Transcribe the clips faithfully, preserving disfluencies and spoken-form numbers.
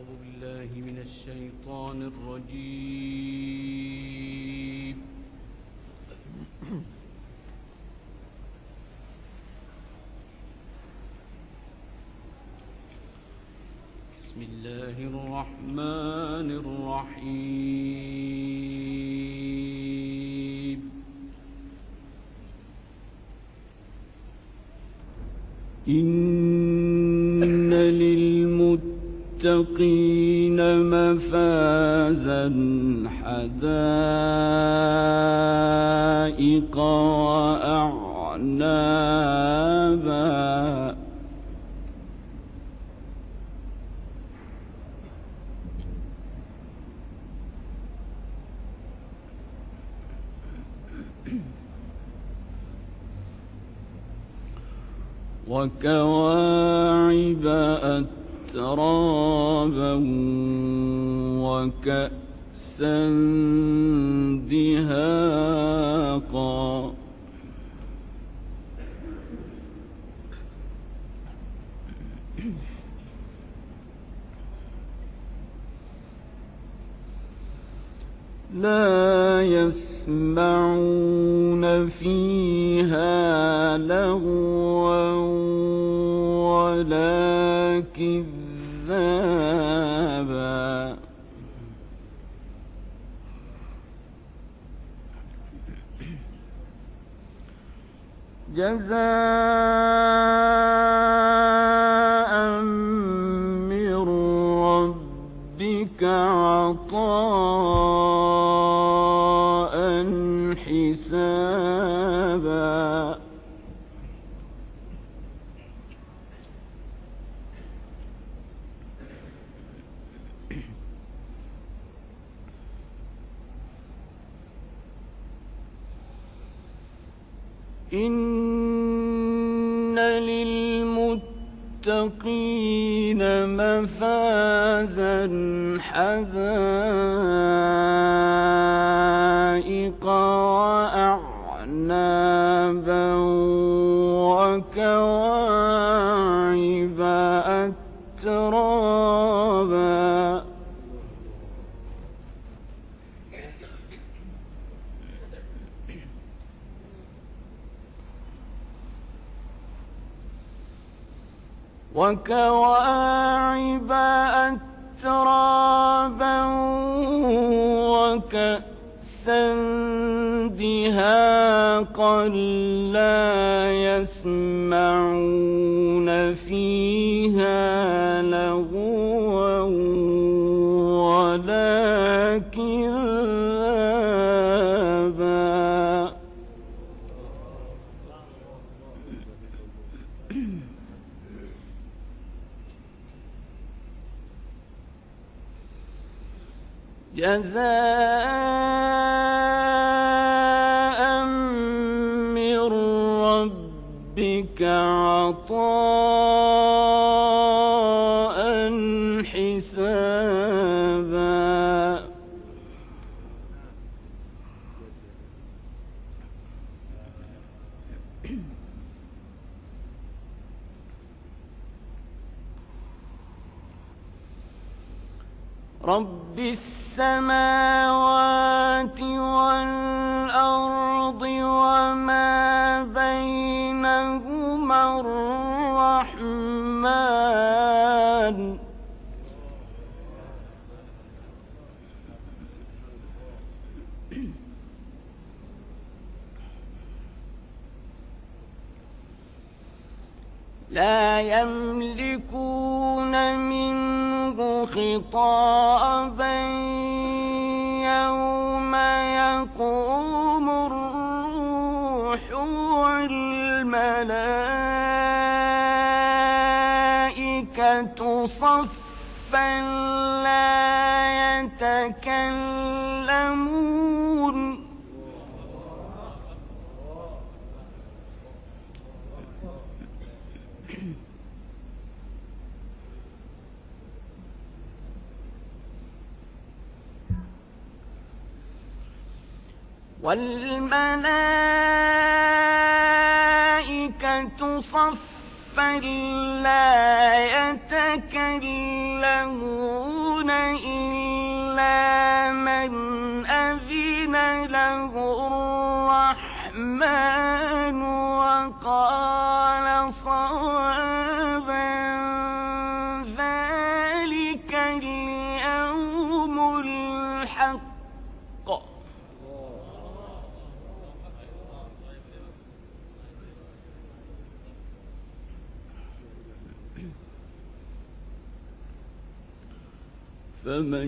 أعوذ بالله من الشيطان الرجيم. بسم الله الرحمن الرحيم. إن للمتقين مفازا حدائق وأعنابا وكواعب أترابا وكأسا دهاقا لا يسمعون فيها لغوا ولا كذابا جزاء من ربك عطاء حسابا إن للمتقين مفازا حدائق وأعنابا وكواعب أترابا وكواعب أترابا وكأسا دهاقا لا يسمعون فيها لغوا ولا كذابا جزاء من ربك عطاء حسابا رب السماوات والأرض وما بينهما الرحمن لا يملكون منه خطابا يوم يقوم الروح والملائكة صفا لا يتكلمون والملائكة صفا لا يتكلمون إلا من أذن له الرحمن وقال صوابا ذلك اليوم الحق. فمن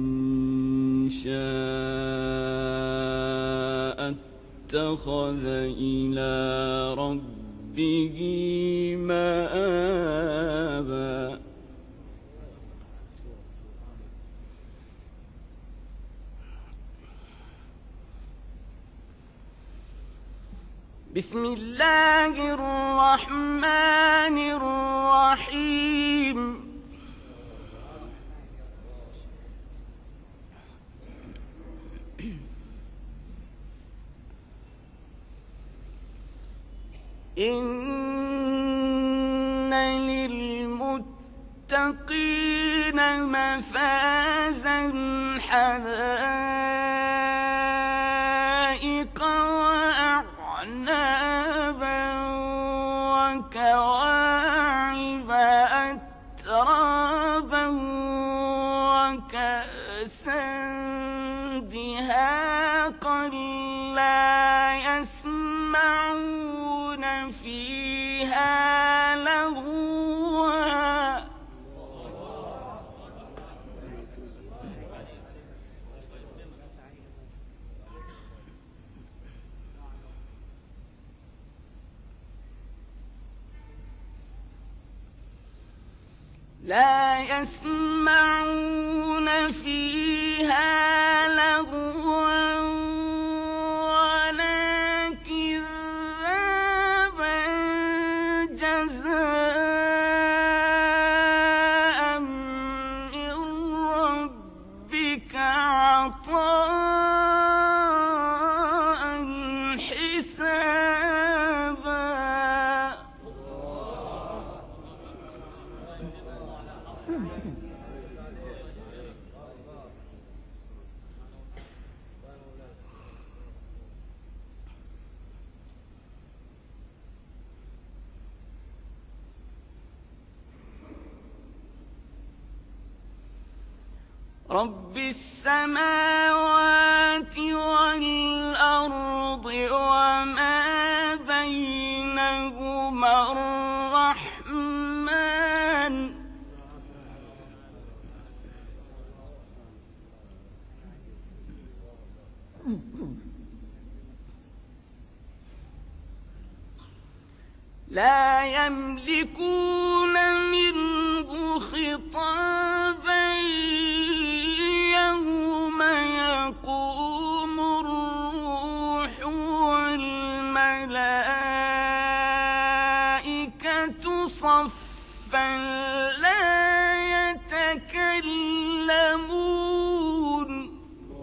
شاء اتخذ إلى ربه مآبا. بسم الله الرحمن الرحيم. إن للمتقين مفازا حدائق وأعنابا وكواعب أترابا وكأسا دهاقا لا يسمعون فيها لغوا لا يسمعون فيها لغوا ولا كذابا جزاء من ربك عطاء حسابا. رب السماوات والأرض وما بينهما الرحمن لا يملكون منه خطابا يوم يقوم الروح والملائكة صفا لا يتكلمون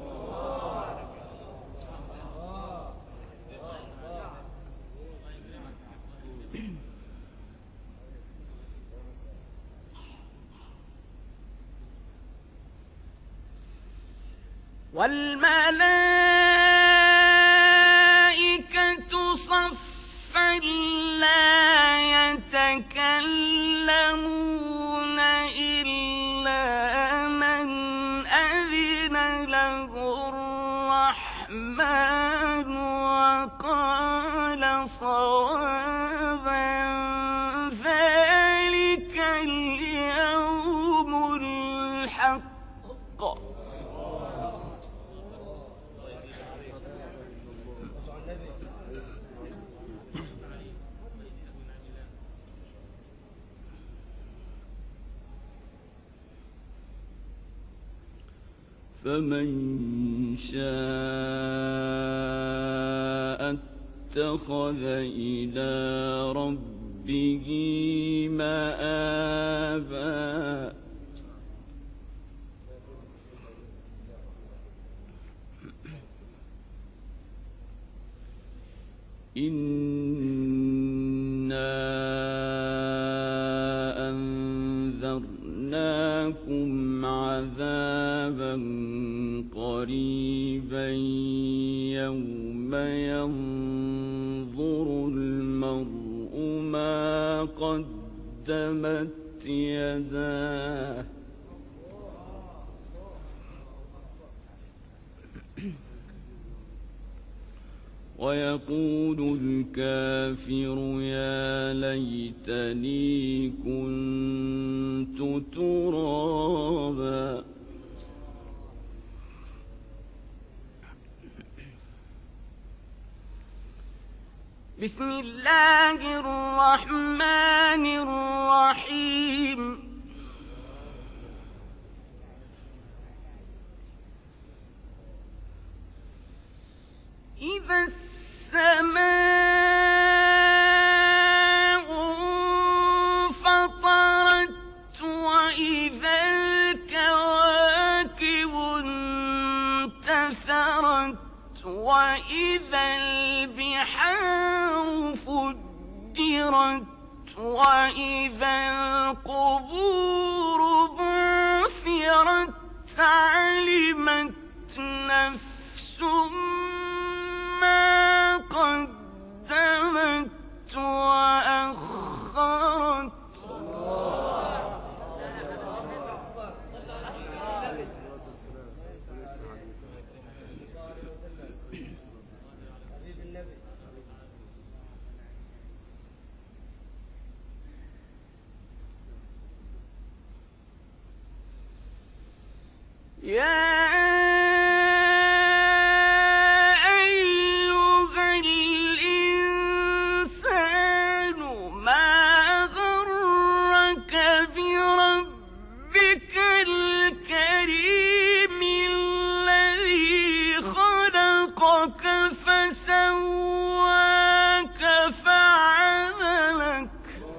والملائكة صفا لا يتكلمون إلا من أذن له الرحمن وقال صوابا ذلك اليوم الحق. فمن شاء اتخذ إلى ربه مآبا. إنا أنذرناكم عذابا قدمت يداه ويقول الكافر يا ليتني كنت ترابا. بسم الله الرحمن الرحيم. إذا السماء انفطرت وإذا الكواكب انتثرت وإذا البحار فجرت وإذا القبور بعثرت علمت نفس ما قدمت وأخرت. يا فسواك فعدلك.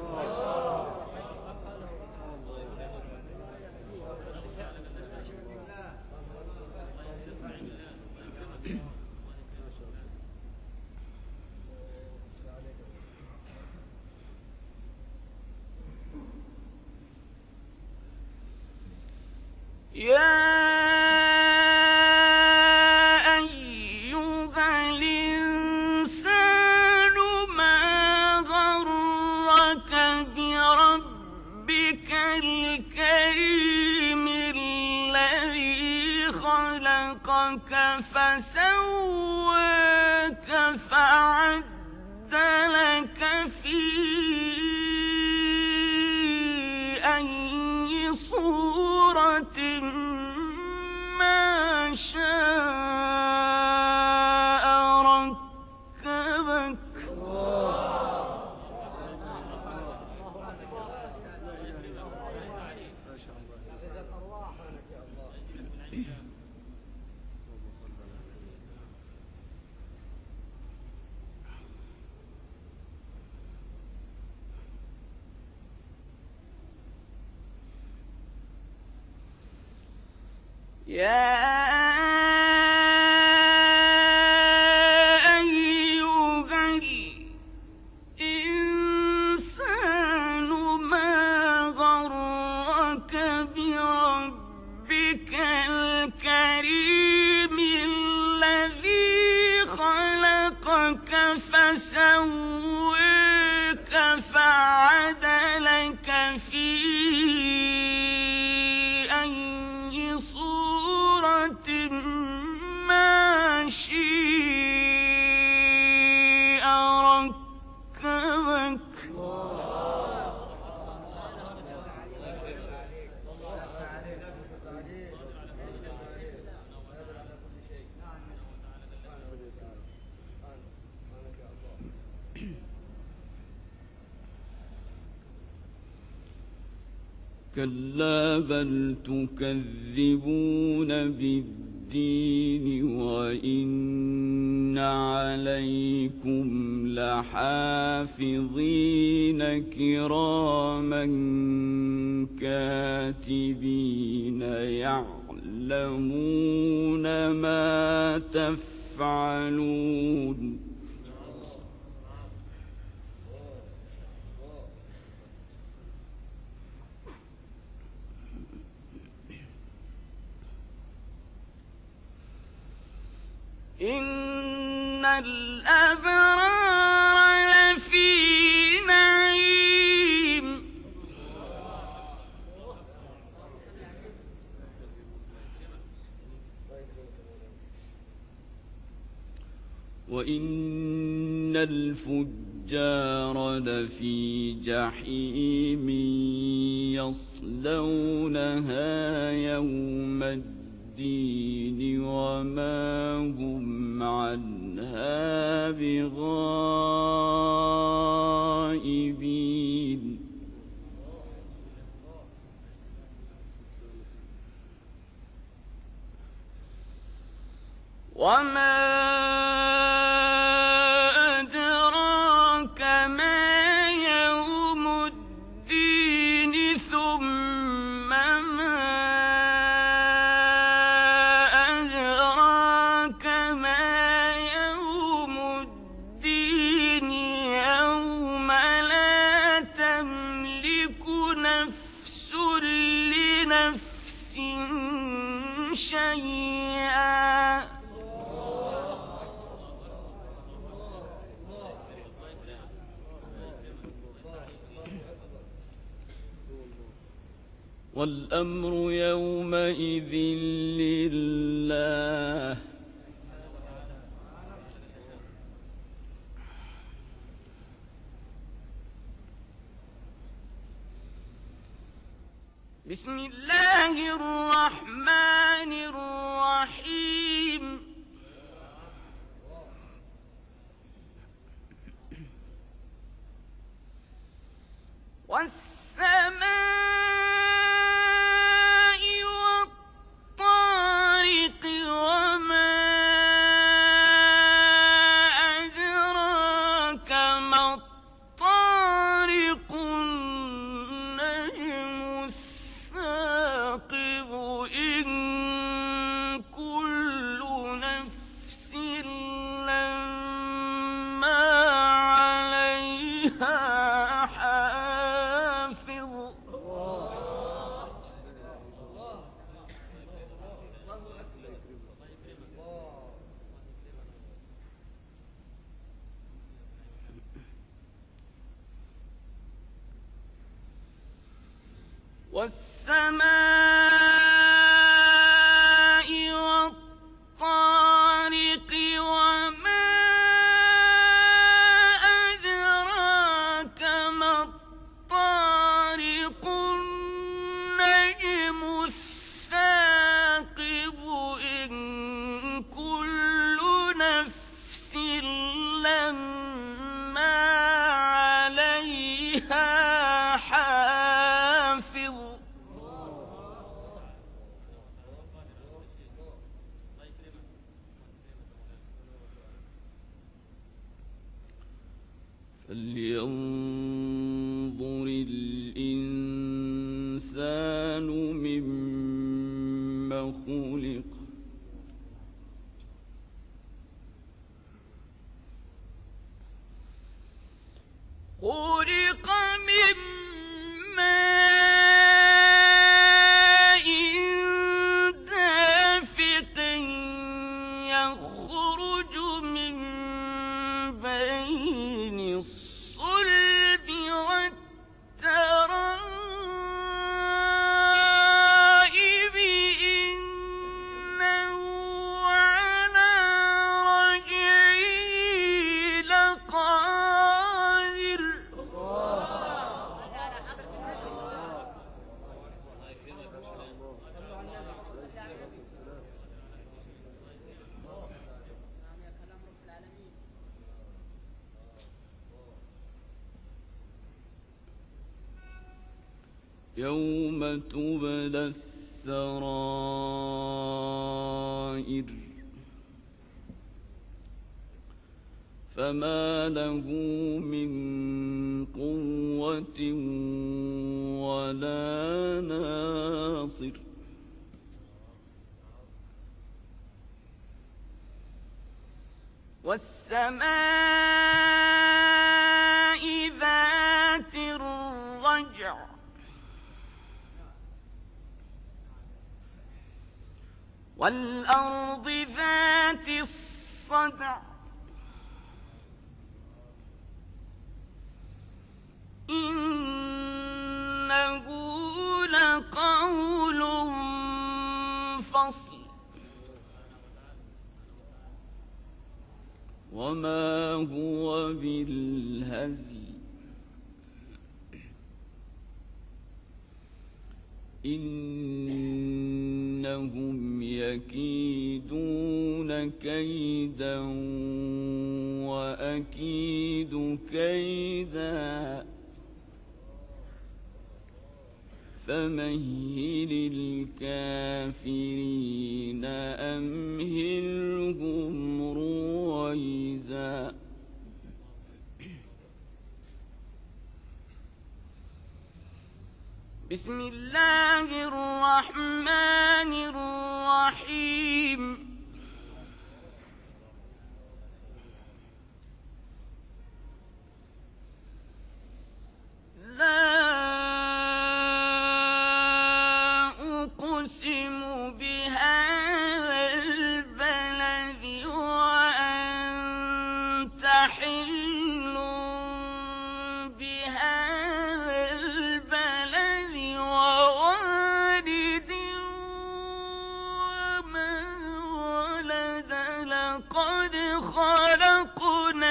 يا فسواك فعدلك في أي صورة ما شاء ركبك. يا أيها الإنسان ما غرك بربك الكريم الذي خلقك فسواك فعدلك في ما شاء ركبك. كلا بل تكذبون بالدين وإن عليكم لحافظين كراما كاتبين يعلمون ما تفعلون. إن الأبرار لفي نعيم وإن الفجار لفي جحيم يصلونها يوم الدين وما هم عنها بغائبين وما أدراك ما يوم الدين ثم ما أدراك ما يوم الدين يوم لا تملك نفس لنفس شيئا والأمر يومئذ لله بسم الله الرحمن الرحيم والسماء والسماء والطارق وما أدراك ما الطارق النجم الثاقب إن كل نفس لما عليها فلينظر الإنسان مما خلق خلق من ماء دافق يخرج من بين الصلب والترائب إنه على رجعه لقادر يوم تبلى السرائر فما له من قوة ولا ناصر والسماء ذات الرجع والأرض ذات الصدع إنه لقول فصل وما هو بالهزل إنهم يكيدون كيدا وأكيد كيدا فمهل الكافرين أمهلهم رويدا بسم الله الرحمن الرحيم لا أقسم بهذا البلد وأنت حل بهذا البلد ووالد وما ولد لقد خلقنا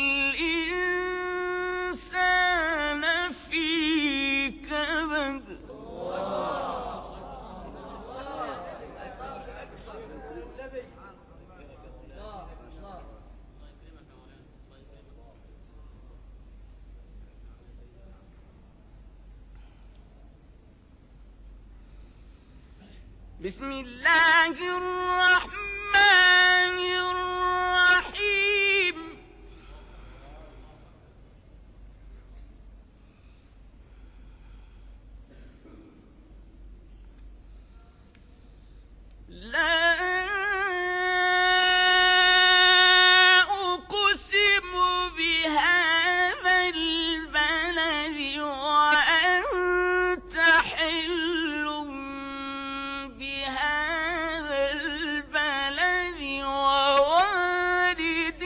الإنسان في كبد بسم الله الرحمن الرحيم لا أقسم بهذا البلد وأنت حل بهذا البلد ووالد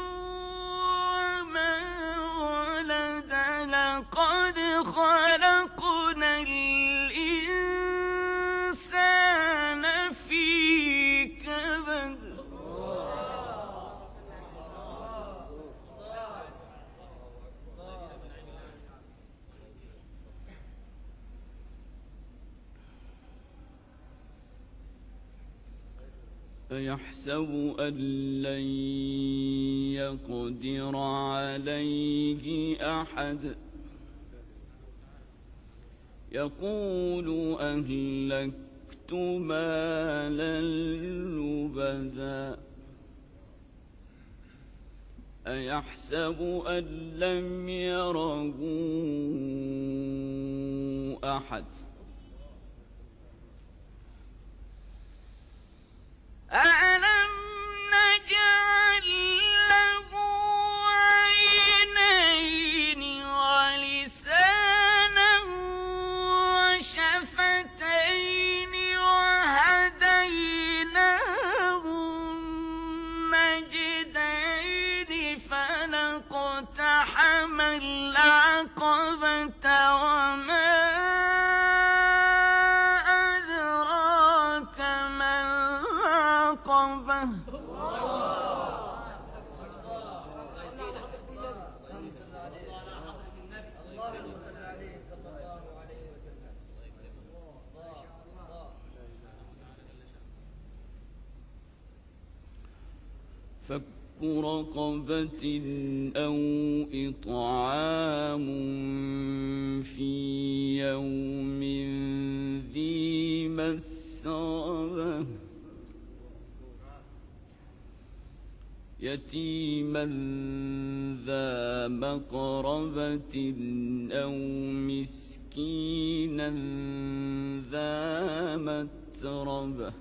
وما ولد لقد خلقنا الإنسان في كبد أيحسب أن لن يقدر عليه أحد يقول أهلكت مالا لبدا أيحسب أن لم يره أحد أَلَمْ نَجْعَل لَّهُ عَيْنَيْنِ وَلِسَانًا وَشَفَتَيْنِ وَهَدَيْنَاهُ النَّجْدَيْنِ فَلَاقْتَحَمَ الْعَقَبَةَ وَمَا أَدْرَاكَ مَا الْعَقَبَةُ فك رقبة أو إطعام في يوم ذي مسغبة يتيما ذا مقربة أو مسكينا ذا متربة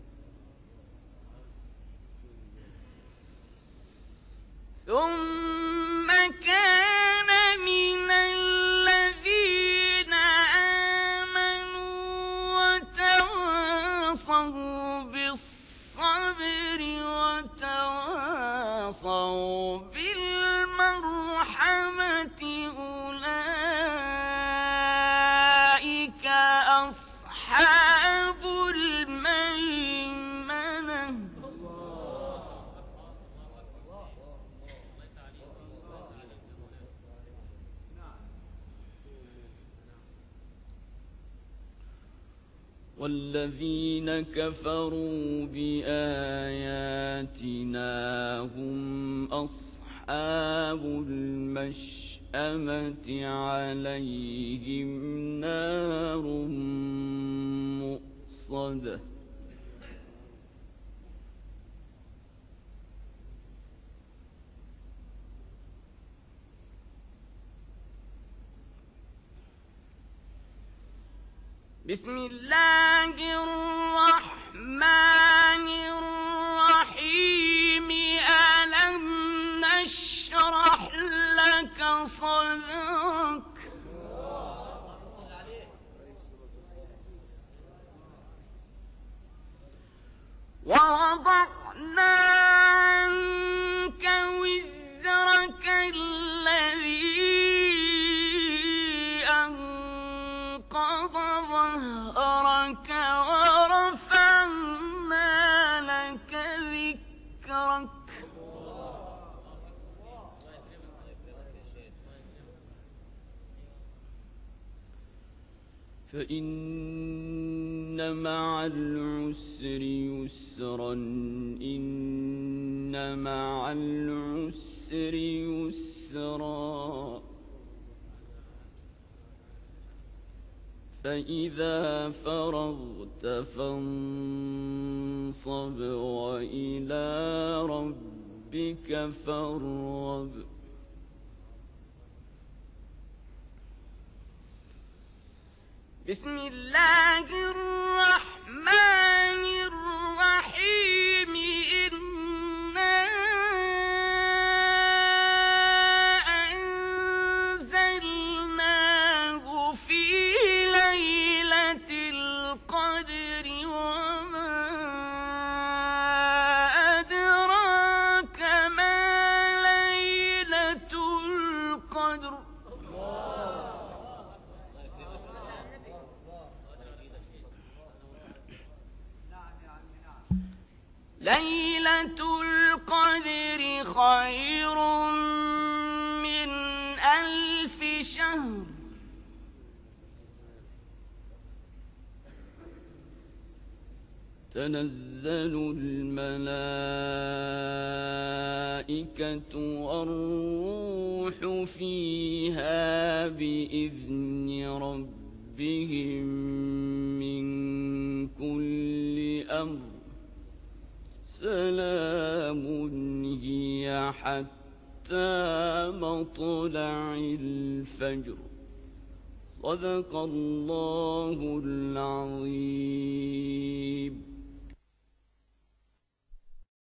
ثم كان من الذين آمنوا وتواصوا بالصبر وتواصوا بالمرحمة أولئك أصحاب الميمنة والذين كفروا بآياتنا هم أصحاب المشأمة عليهم نار مؤصدة بسم الله الرحمن الرحيم ألم نشرح لك صدرك ووضعنا عنك وزرك الذي أنقض ظهرك ورفعنا لك ذكرك فإن مع العسر يسرا إن مع العسر يسرا فإذا فرغت فانصب وإلى ربك فارغب بسم الله الرحمن الرحيم إنا أنزلناه في ليلة القدر وما أدراك ما ليلة القدر ليلة القدر خير من ألف شهر تنزل الملائكة والروح فيها بإذن ربهم من كل أمر سلام هي حتى مطلع الفجر صدق الله العظيم